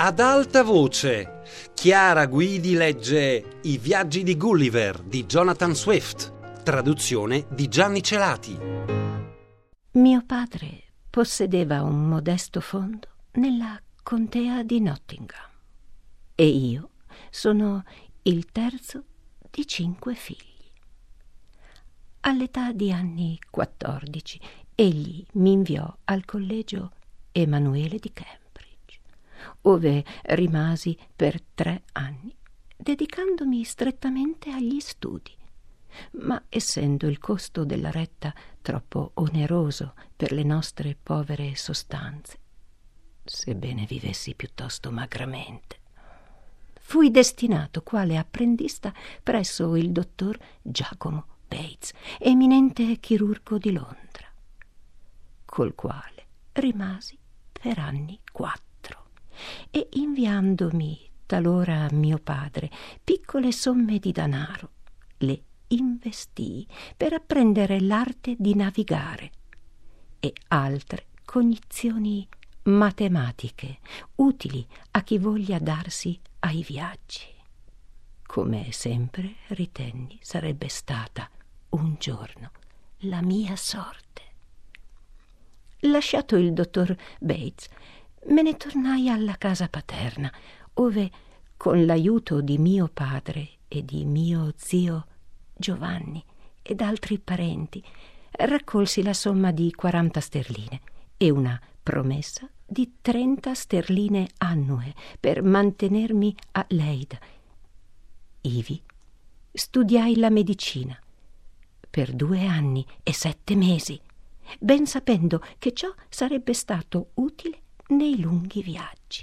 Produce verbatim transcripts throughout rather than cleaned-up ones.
Ad alta voce, Chiara Guidi legge I viaggi di Gulliver di Jonathan Swift, traduzione di Gianni Celati. Mio padre possedeva un modesto fondo nella contea di Nottingham e io sono il terzo di cinque figli. All'età di anni quattordici egli mi inviò al collegio Emanuele di Cambridge, ove rimasi per tre anni, dedicandomi strettamente agli studi. Ma essendo il costo della retta troppo oneroso per le nostre povere sostanze, sebbene vivessi piuttosto magramente, fui destinato quale apprendista presso il dottor Giacomo Bates, eminente chirurgo di Londra, col quale rimasi per anni quattro, e inviandomi talora mio padre piccole somme di danaro, le investii per apprendere l'arte di navigare e altre cognizioni matematiche utili a chi voglia darsi ai viaggi, come sempre ritenni sarebbe stata un giorno la mia sorte. Lasciato il dottor Bates, me ne tornai alla casa paterna, ove, con l'aiuto di mio padre e di mio zio Giovanni ed altri parenti, raccolsi la somma di quaranta sterline e una promessa di trenta sterline annue per mantenermi a Leida. Ivi studiai la medicina per due anni e sette mesi, ben sapendo che ciò sarebbe stato utile nei lunghi viaggi.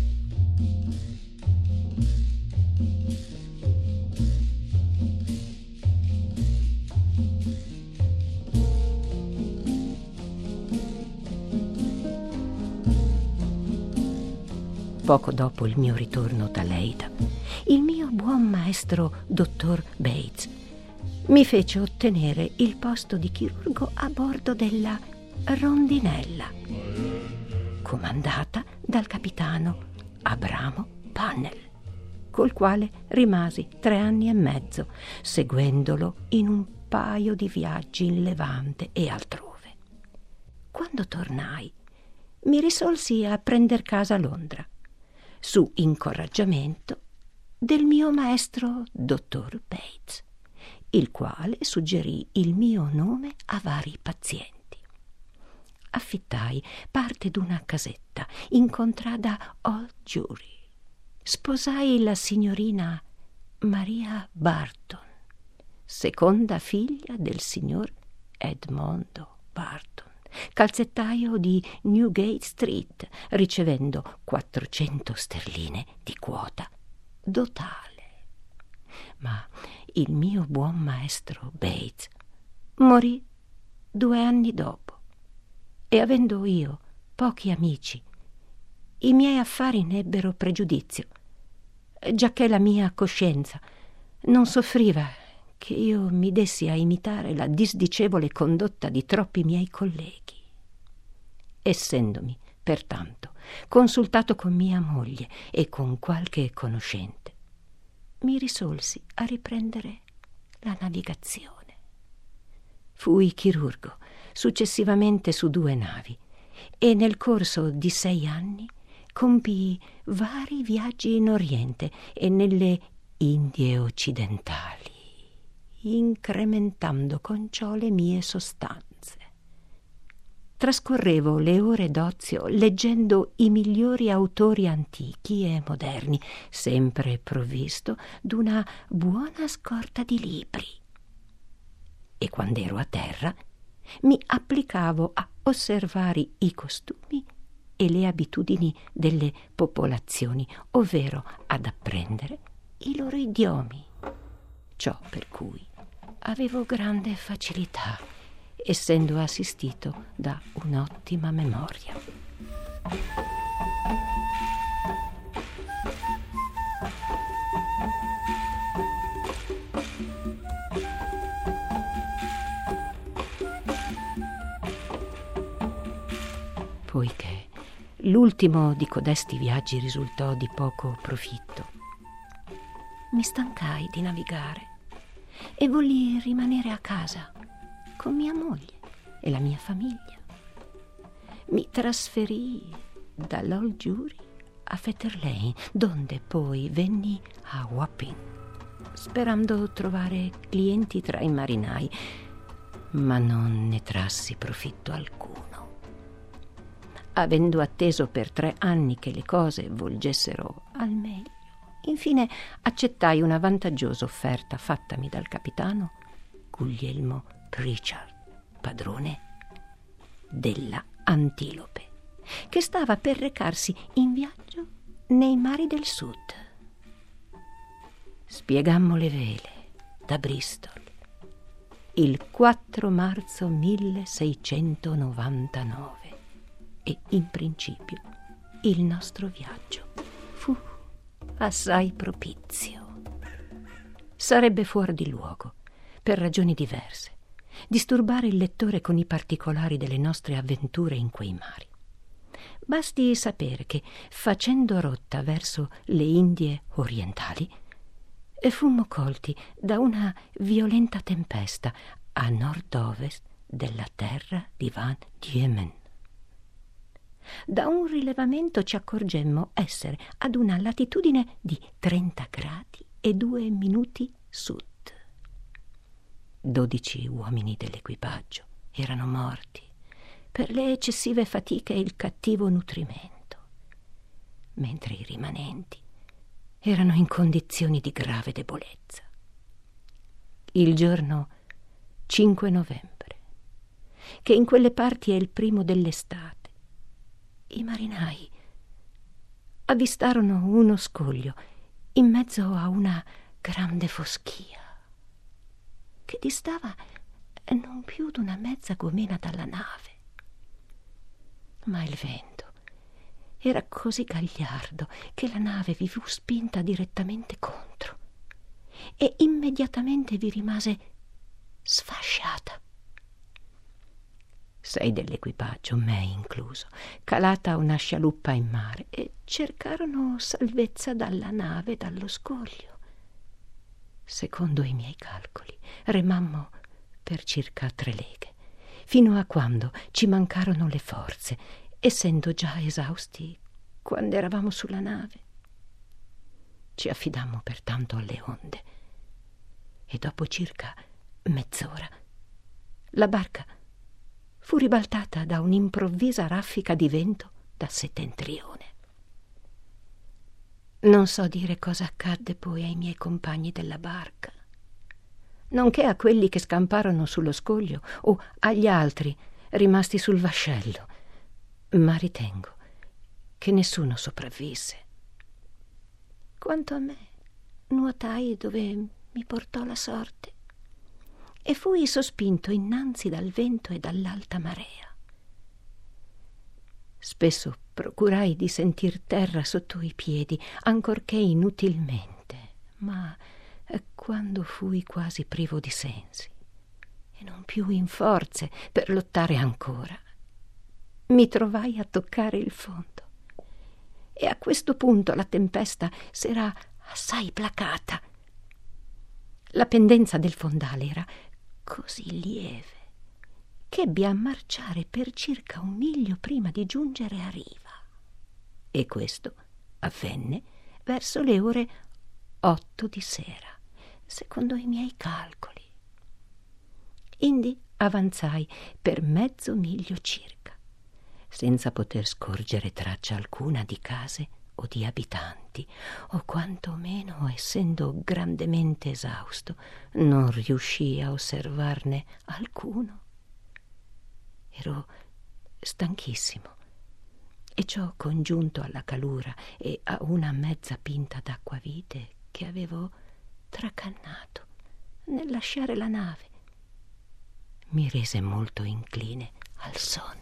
Poco dopo il mio ritorno da Leida, il mio buon maestro dottor Bates mi fece ottenere il posto di chirurgo a bordo della Rondinella, comandata dal capitano Abramo Pannell, col quale rimasi tre anni e mezzo, seguendolo in un paio di viaggi in Levante e altrove. Quando tornai, mi risolsi a prender casa a Londra, su incoraggiamento del mio maestro dottor Bates, il quale suggerì il mio nome a vari pazienti. Affittai parte d'una casetta in contrada Old Jewry. Sposai la signorina Maria Barton, seconda figlia del signor Edmondo Barton, calzettaio di Newgate Street, ricevendo quattrocento sterline di quota dotale. Ma il mio buon maestro Bates morì due anni dopo, e avendo io pochi amici, i miei affari ne ebbero pregiudizio, giacché la mia coscienza non soffriva che io mi dessi a imitare la disdicevole condotta di troppi miei colleghi. Essendomi, pertanto, consultato con mia moglie e con qualche conoscente, mi risolsi a riprendere la navigazione. Fui chirurgo successivamente su due navi e nel corso di sei anni compii vari viaggi in Oriente e nelle Indie occidentali, incrementando con ciò le mie sostanze. Trascorrevo le ore d'ozio leggendo i migliori autori antichi e moderni, sempre provvisto d'una buona scorta di libri. E quando ero a terra mi applicavo a osservare i costumi e le abitudini delle popolazioni, ovvero ad apprendere i loro idiomi. Ciò per cui avevo grande facilità, essendo assistito da un'ottima memoria. Poiché L'ultimo di codesti viaggi risultò di poco profitto. Mi stancai di navigare e volli rimanere a casa con mia moglie e la mia famiglia. Mi trasferii dall'Old Jewry a Fetter Lane, donde poi venni a Wapping, sperando trovare clienti tra i marinai, ma non ne trassi profitto alcuno. Avendo atteso per tre anni che le cose volgessero al meglio, infine accettai una vantaggiosa offerta fattami dal capitano Guglielmo Pritchard, padrone della Antilope, che stava per recarsi in viaggio nei mari del sud. Spiegammo le vele da Bristol il quattro marzo milleseicentonovantanove e in principio il nostro viaggio fu assai propizio. Sarebbe fuori di luogo, per ragioni diverse, disturbare il lettore con i particolari delle nostre avventure in quei mari. Basti sapere che, facendo rotta verso le Indie orientali, fummo colti da una violenta tempesta a nord-ovest della terra di Van Diemen. Da un rilevamento ci accorgemmo essere ad una latitudine di trenta gradi e due minuti sud. Dodici uomini dell'equipaggio erano morti per le eccessive fatiche e il cattivo nutrimento, mentre i rimanenti erano in condizioni di grave debolezza. Il giorno cinque novembre, che in quelle parti è il primo dell'estate, i marinai avvistarono uno scoglio in mezzo a una grande foschia che distava non più d'una mezza gomena dalla nave. Ma il vento era così gagliardo che la nave vi fu spinta direttamente contro e immediatamente vi rimase sfasciata. Sei dell'equipaggio, me incluso, calata una scialuppa in mare e cercarono salvezza dalla nave, dallo scoglio. Secondo i miei calcoli, remammo per circa tre leghe, fino a quando ci mancarono le forze, essendo già esausti quando eravamo sulla nave. Ci affidammo pertanto alle onde e dopo circa mezz'ora la barca fu ribaltata da un'improvvisa raffica di vento da settentrione. Non so dire cosa accadde poi ai miei compagni della barca, nonché a quelli che scamparono sullo scoglio o agli altri rimasti sul vascello, ma ritengo che nessuno sopravvisse. Quanto a me, nuotai dove mi portò la sorte e fui sospinto innanzi dal vento e dall'alta marea. Spesso procurai di sentir terra sotto i piedi, ancorché inutilmente, ma quando fui quasi privo di sensi e non più in forze per lottare ancora, mi trovai a toccare il fondo, e a questo punto la tempesta s'era assai placata. La pendenza del fondale era così lieve che ebbi a marciare per circa un miglio prima di giungere a riva, e questo avvenne verso le ore otto di sera, secondo i miei calcoli. Indi avanzai per mezzo miglio circa, senza poter scorgere traccia alcuna di case o di abitanti, o quantomeno, essendo grandemente esausto, non riuscii a osservarne alcuno. Ero stanchissimo, e ciò congiunto alla calura e a una mezza pinta d'acquavite che avevo tracannato nel lasciare la nave, mi rese molto incline al sonno.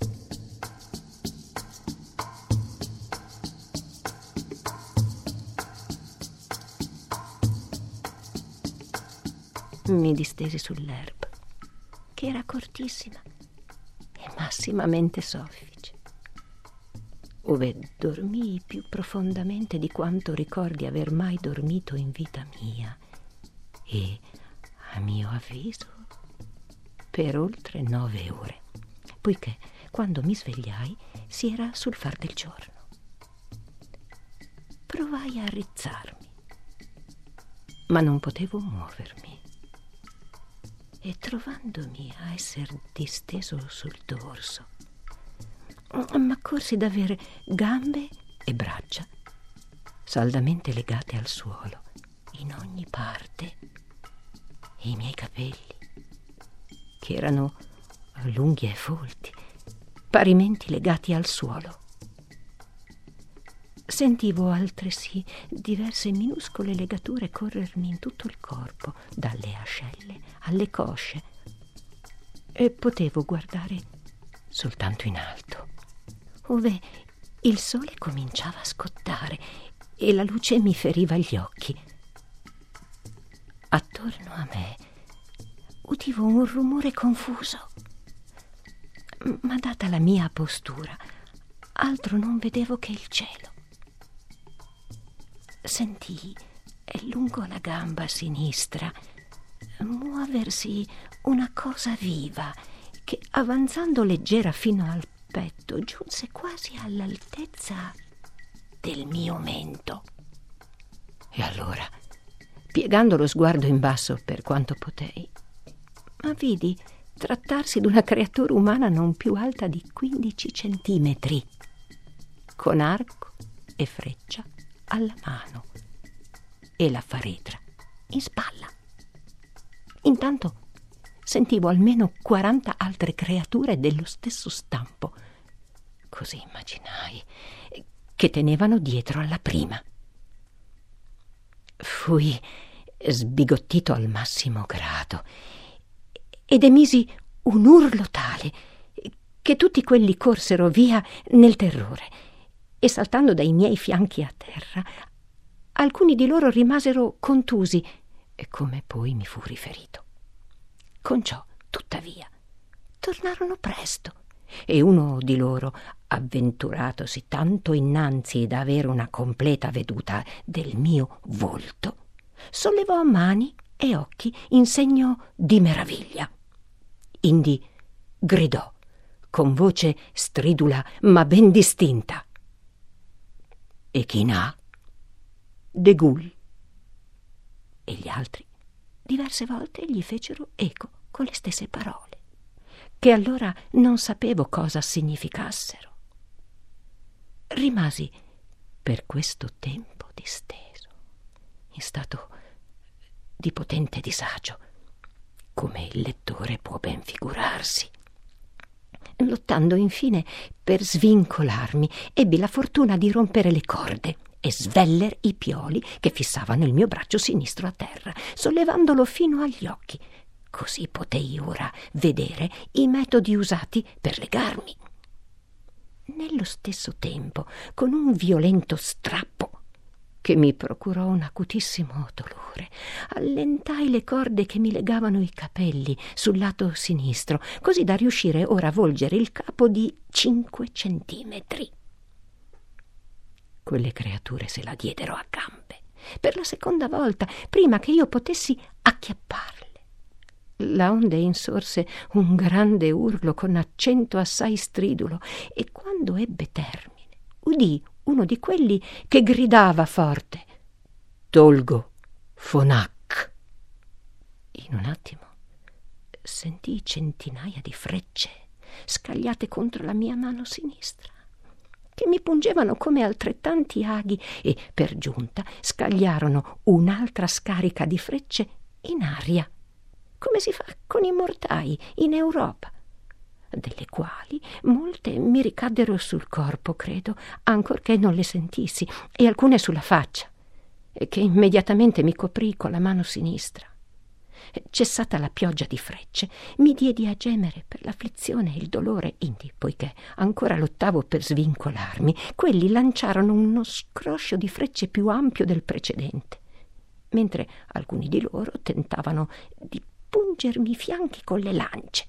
Mi distesi sull'erba, che era cortissima e massimamente soffice. ove dormii più profondamente di quanto ricordi aver mai dormito in vita mia, e, a mio avviso, per oltre nove ore, poiché quando mi svegliai si era sul far del giorno. Provai a rizzarmi, ma non potevo muovermi, e trovandomi a essere disteso sul dorso, m'accorsi d'avere gambe e braccia saldamente legate al suolo in ogni parte, e i miei capelli, che erano lunghi e folti, parimenti legati al suolo. Sentivo altresì diverse minuscole legature corrermi in tutto il corpo, dalle ascelle alle cosce, e potevo guardare soltanto in alto, ove il sole cominciava a scottare e la luce mi feriva gli occhi. Attorno a me udivo un rumore confuso, ma data la mia postura, altro non vedevo che il cielo. Sentii lungo la gamba sinistra muoversi una cosa viva che, avanzando leggera fino al petto, giunse quasi all'altezza del mio mento. E allora, piegando lo sguardo in basso per quanto potei, ma vidi trattarsi d'una creatura umana non più alta di quindici centimetri, con arco e freccia alla mano e la faretra in spalla. Intanto sentivo almeno quaranta altre creature dello stesso stampo, così immaginai, che tenevano dietro alla prima. Fui sbigottito al massimo grado ed emisi un urlo tale che tutti quelli corsero via nel terrore, e saltando dai miei fianchi a terra, alcuni di loro rimasero contusi, e come poi mi fu riferito. Con ciò, tuttavia, tornarono presto, e uno di loro, avventuratosi tanto innanzi da avere una completa veduta del mio volto, sollevò mani e occhi in segno di meraviglia. Indi gridò con voce stridula ma ben distinta: "E chi n'ha? De Gul." E gli altri diverse volte gli fecero eco con le stesse parole, che allora non sapevo cosa significassero. Rimasi per questo tempo disteso, in stato di potente disagio, come il lettore può ben figurarsi. Lottando infine per svincolarmi, ebbi la fortuna di rompere le corde e sveller i pioli che fissavano il mio braccio sinistro a terra, sollevandolo fino agli occhi. Così potei ora vedere i metodi usati per legarmi. Nello stesso tempo, con un violento strappo che mi procurò un acutissimo dolore, allentai le corde che mi legavano i capelli sul lato sinistro, così da riuscire ora a volgere il capo di cinque centimetri. Quelle creature se la diedero a gambe per la seconda volta, prima che io potessi acchiapparle. Laonde insorse un grande urlo con accento assai stridulo, e quando ebbe termine udì uno di quelli che gridava forte: "Tolgo, Fonac." In un attimo sentii centinaia di frecce scagliate contro la mia mano sinistra, che mi pungevano come altrettanti aghi, e per giunta scagliarono un'altra scarica di frecce in aria, come si fa con i mortai in Europa, delle quali molte mi ricaddero sul corpo, credo, ancorché non le sentissi, e alcune sulla faccia, che immediatamente mi coprì con la mano sinistra. Cessata la pioggia di frecce, mi diedi a gemere per l'afflizione e il dolore, indi, poiché ancora lottavo per svincolarmi, quelli lanciarono uno scroscio di frecce più ampio del precedente, mentre alcuni di loro tentavano di pungermi i fianchi con le lance,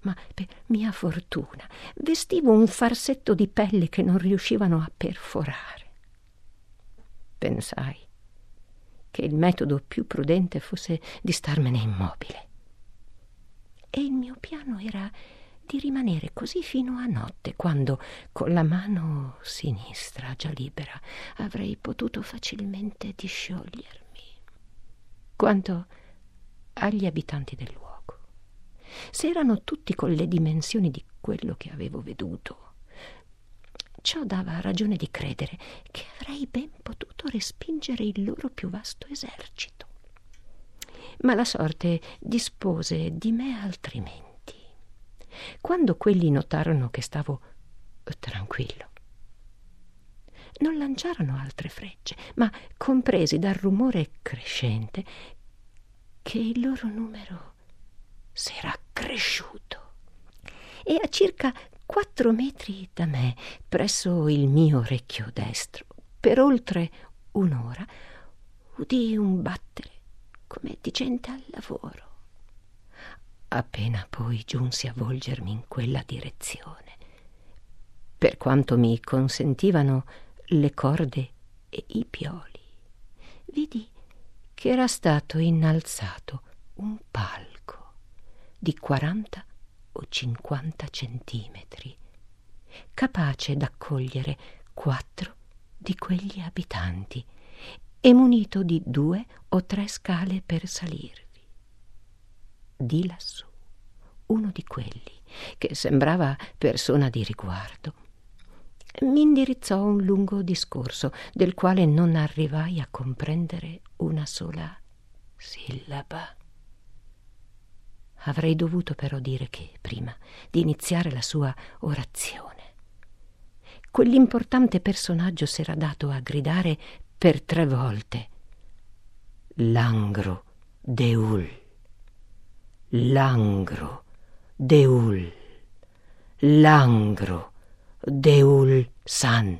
ma per mia fortuna vestivo un farsetto di pelle che non riuscivano a perforare. Pensai che il metodo più prudente fosse di starmene immobile. E il mio piano era di rimanere così fino a notte, quando con la mano sinistra già libera avrei potuto facilmente disciogliermi. Quanto agli abitanti del luogo, se erano tutti con le dimensioni di quello che avevo veduto, ciò dava ragione di credere che avrei ben potuto respingere il loro più vasto esercito. Ma la sorte dispose di me altrimenti. Quando quelli notarono che stavo tranquillo, non lanciarono altre frecce, ma compresi dal rumore crescente che il loro numero s'era cresciuto, e a circa quattro metri da me, presso il mio orecchio destro, per oltre un'ora, udii un battere come di gente al lavoro. Appena poi giunsi a volgermi in quella direzione, per quanto mi consentivano le corde e i pioli, vidi che era stato innalzato un palco di quaranta o cinquanta centimetri, capace d'accogliere quattro di quegli abitanti e munito di due o tre scale per salirvi. Di lassù, uno di quelli, che sembrava persona di riguardo, mi indirizzò un lungo discorso del quale non arrivai a comprendere una sola sillaba. Avrei dovuto però dire che, prima di iniziare la sua orazione, quell'importante personaggio s'era dato a gridare per tre volte: Langro Deul, Langro Deul, Langro Deul San.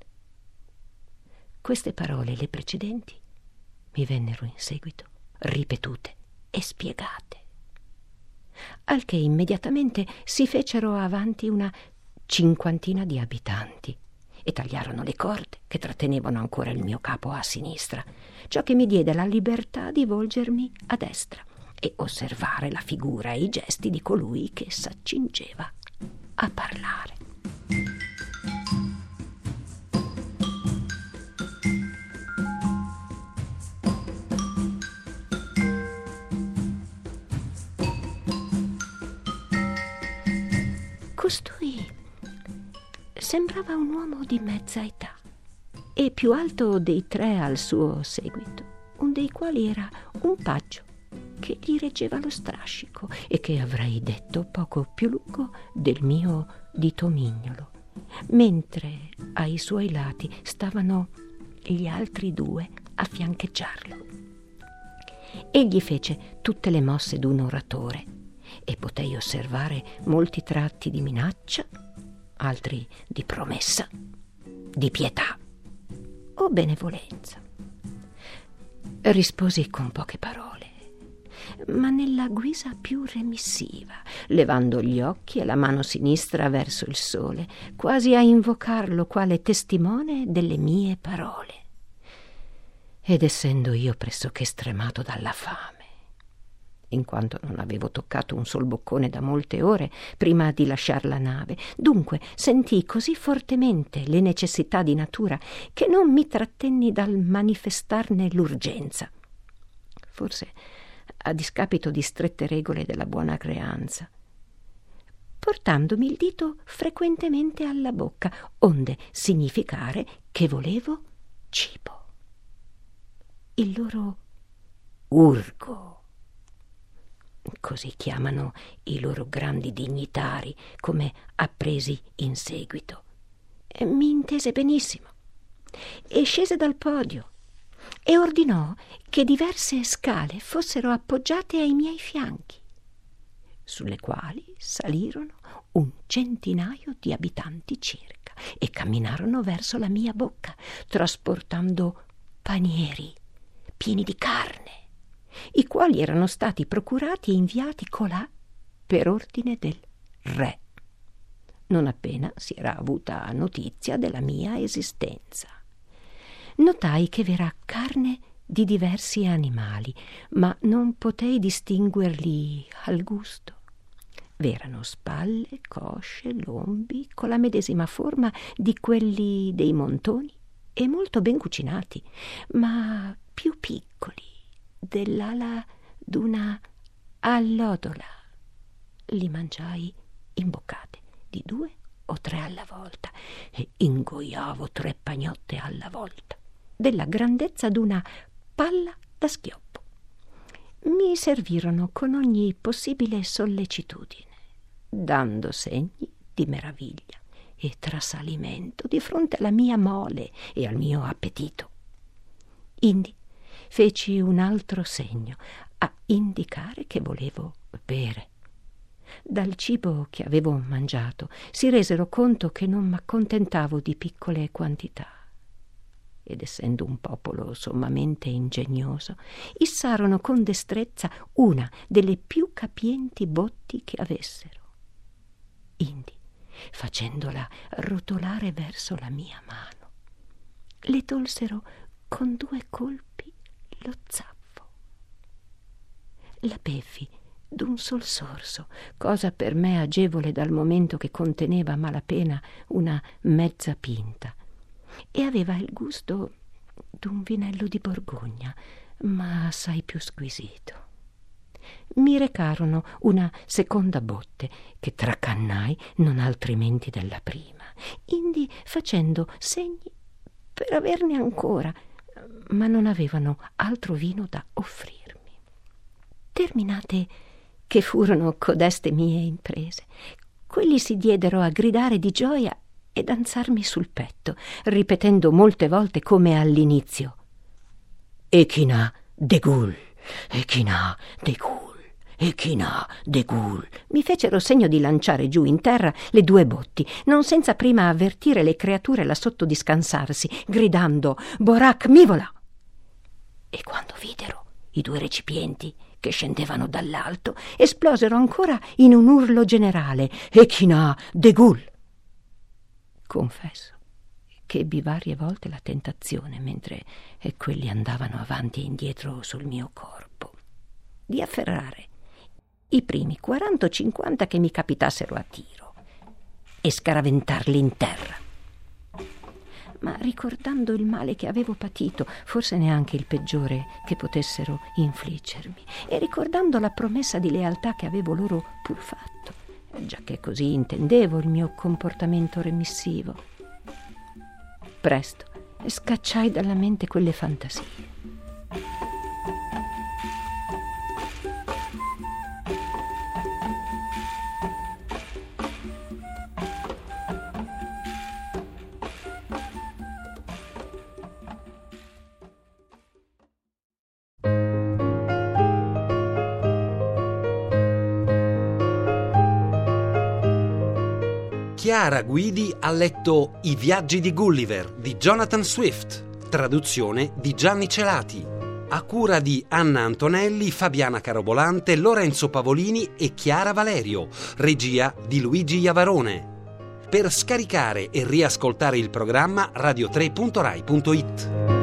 Queste parole, le precedenti, mi vennero in seguito ripetute e spiegate, al che immediatamente si fecero avanti una cinquantina di abitanti e tagliarono le corde che trattenevano ancora il mio capo a sinistra, ciò che mi diede la libertà di volgermi a destra e osservare la figura e i gesti di colui che s'accingeva a parlare. Costui sembrava un uomo di mezza età e più alto dei tre al suo seguito, un dei quali era un paggio che gli reggeva lo strascico e che avrei detto poco più lungo del mio dito mignolo, mentre ai suoi lati stavano gli altri due a fiancheggiarlo. Egli fece tutte le mosse d'un oratore e potei osservare molti tratti di minaccia, altri di promessa, di pietà o benevolenza. Risposi con poche parole, ma nella guisa più remissiva, levando gli occhi e la mano sinistra verso il sole, quasi a invocarlo quale testimone delle mie parole. Ed essendo io pressoché stremato dalla fame, in quanto non avevo toccato un sol boccone da molte ore prima di lasciar la nave, dunque sentii così fortemente le necessità di natura che non mi trattenni dal manifestarne l'urgenza, forse a discapito di strette regole della buona creanza, portandomi il dito frequentemente alla bocca, onde significare che volevo cibo. Il loro urgo, così chiamano i loro grandi dignitari, come appresi in seguito, mi intese benissimo e scese dal podio e ordinò che diverse scale fossero appoggiate ai miei fianchi, sulle quali salirono un centinaio di abitanti circa e camminarono verso la mia bocca, trasportando panieri pieni di carne, i quali erano stati procurati e inviati colà per ordine del re, non appena si era avuta notizia della mia esistenza. Notai che v'era carne di diversi animali, ma non potei distinguerli al gusto. V'erano spalle, cosce, lombi, con la medesima forma di quelli dei montoni e molto ben cucinati, ma più piccoli dell'ala d'una allodola. Li mangiai imboccate di due o tre alla volta e ingoiavo tre pagnotte alla volta, della grandezza d'una palla da schioppo. Mi servirono con ogni possibile sollecitudine, dando segni di meraviglia e trasalimento di fronte alla mia mole e al mio appetito. Indi feci un altro segno a indicare che volevo bere. Dal cibo che avevo mangiato si resero conto che non m'accontentavo di piccole quantità, ed essendo un popolo sommamente ingegnoso, issarono con destrezza una delle più capienti botti che avessero. Indi, facendola rotolare verso la mia mano, le tolsero con due colpi lo zappo. La bevvi d'un sol sorso, cosa per me agevole dal momento che conteneva a malapena una mezza pinta, e aveva il gusto d'un vinello di Borgogna, ma assai più squisito. Mi recarono una seconda botte, che tracannai non altrimenti della prima, indi facendo segni per averne ancora, ma non avevano altro vino da offrirmi. Terminate che furono codeste mie imprese, quelli si diedero a gridare di gioia e danzarmi sul petto, ripetendo molte volte come all'inizio: Echina de Gaulle, Echina de Gaulle, Echina de Gaulle. Mi fecero segno di lanciare giù in terra le due botti, non senza prima avvertire le creature là sotto di scansarsi, gridando Borac mivola. E quando videro i due recipienti che scendevano dall'alto, esplosero ancora in un urlo generale: Echina de Gaulle. Confesso che ebbi varie volte la tentazione, mentre quelli andavano avanti e indietro sul mio corpo, di afferrare i primi quaranta o cinquanta che mi capitassero a tiro e scaraventarli in terra. Ma ricordando il male che avevo patito, forse neanche il peggiore che potessero infliggermi, e ricordando la promessa di lealtà che avevo loro pur fatto, giacché così intendevo il mio comportamento remissivo, presto scacciai dalla mente quelle fantasie. Chiara Guidi ha letto I viaggi di Gulliver di Jonathan Swift, traduzione di Gianni Celati, a cura di Anna Antonelli, Fabiana Carobolante, Lorenzo Pavolini e Chiara Valerio, regia di Luigi Iavarone. Per scaricare e riascoltare il programma radio tre punto rai punto it.